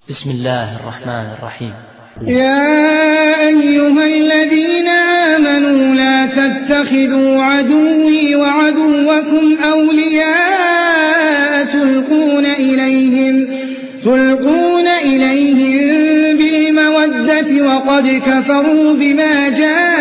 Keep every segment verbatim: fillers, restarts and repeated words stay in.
بسم الله الرحمن الرحيم. يا أيها الذين آمنوا لا تتخذوا عدوي وعدوكم أولياء تلقون إليهم, تلقون إليهم بالمودة وقد كفروا بما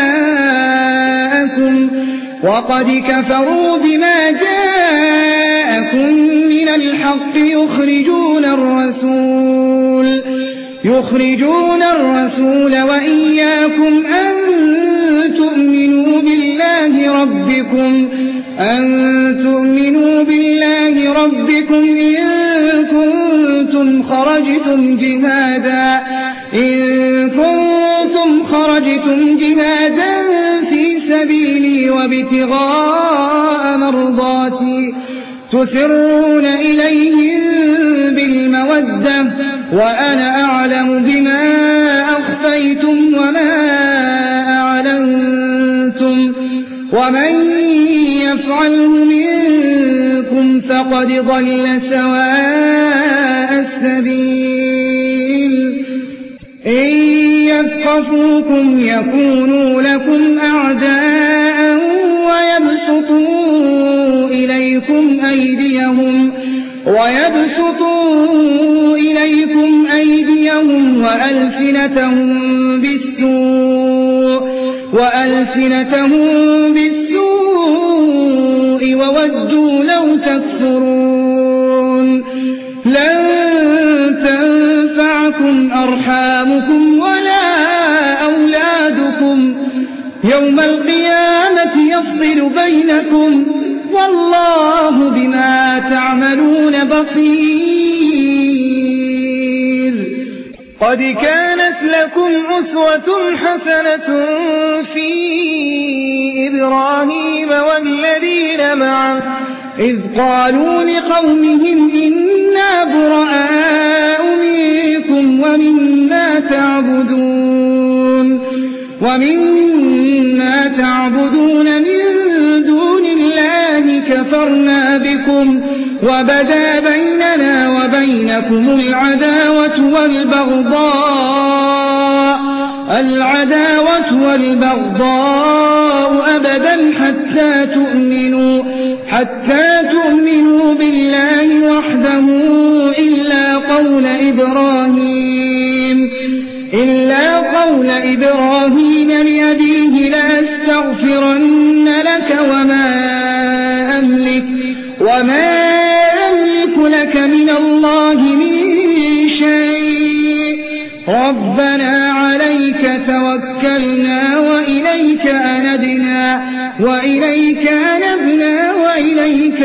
جاءكم وقد كفروا بما جاءكم من الحق يخرجون الرسول يخرجون الرسول وإياكم أن تؤمنوا بالله ربكم أن تؤمنوا بالله ربكم إن كنتم خرجتم جهادا إن كنتم خرجتم جهادا في سبيلي وابتغاء مرضاتي تسرون إليهم بالمودة وأنا أعلم بما أخفيتم وما أعلنتم ومن يفعله منكم فقد ضل سواء السبيل إن يثقفوكم يكونوا لكم أعداء ويبسطوا إليكم أيديهم ويبسطوا إليكم أيديهم وألسنتهم بالسوء وألسنتهم بالسوء وودوا لو تكفرون لن تنفعكم أرحامكم ولا أولادكم يوم القيامة يفصل بينكم والله بما تعملون بصير. قد كانت لكم أسوة حسنة في إبراهيم والذين معه إذ قالوا لقومهم إنا براء منكم ومما تعبدون ومما تعبدون من دون الله كفرنا بكم وبدا بيننا وبينكم العداوة والبغضاء العداوة والبغضاء أبدا حتى تؤمنوا حتى تؤمنوا بالله وحده إلا قول إبراهيم إلا قول إبراهيم لأبيه لأستغفرن لك وما أملك وما أملك لك من الله من شيء ربنا عليك توكلنا وإليك أنبنا وإليك أنبنا وإليك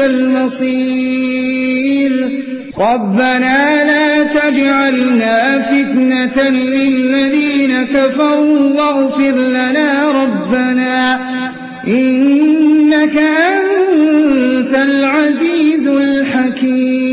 المصير ربنا لا تجعلنا فتنة للذين كفروا واغفر لنا ربنا إنك أنت العزيز الحكيم.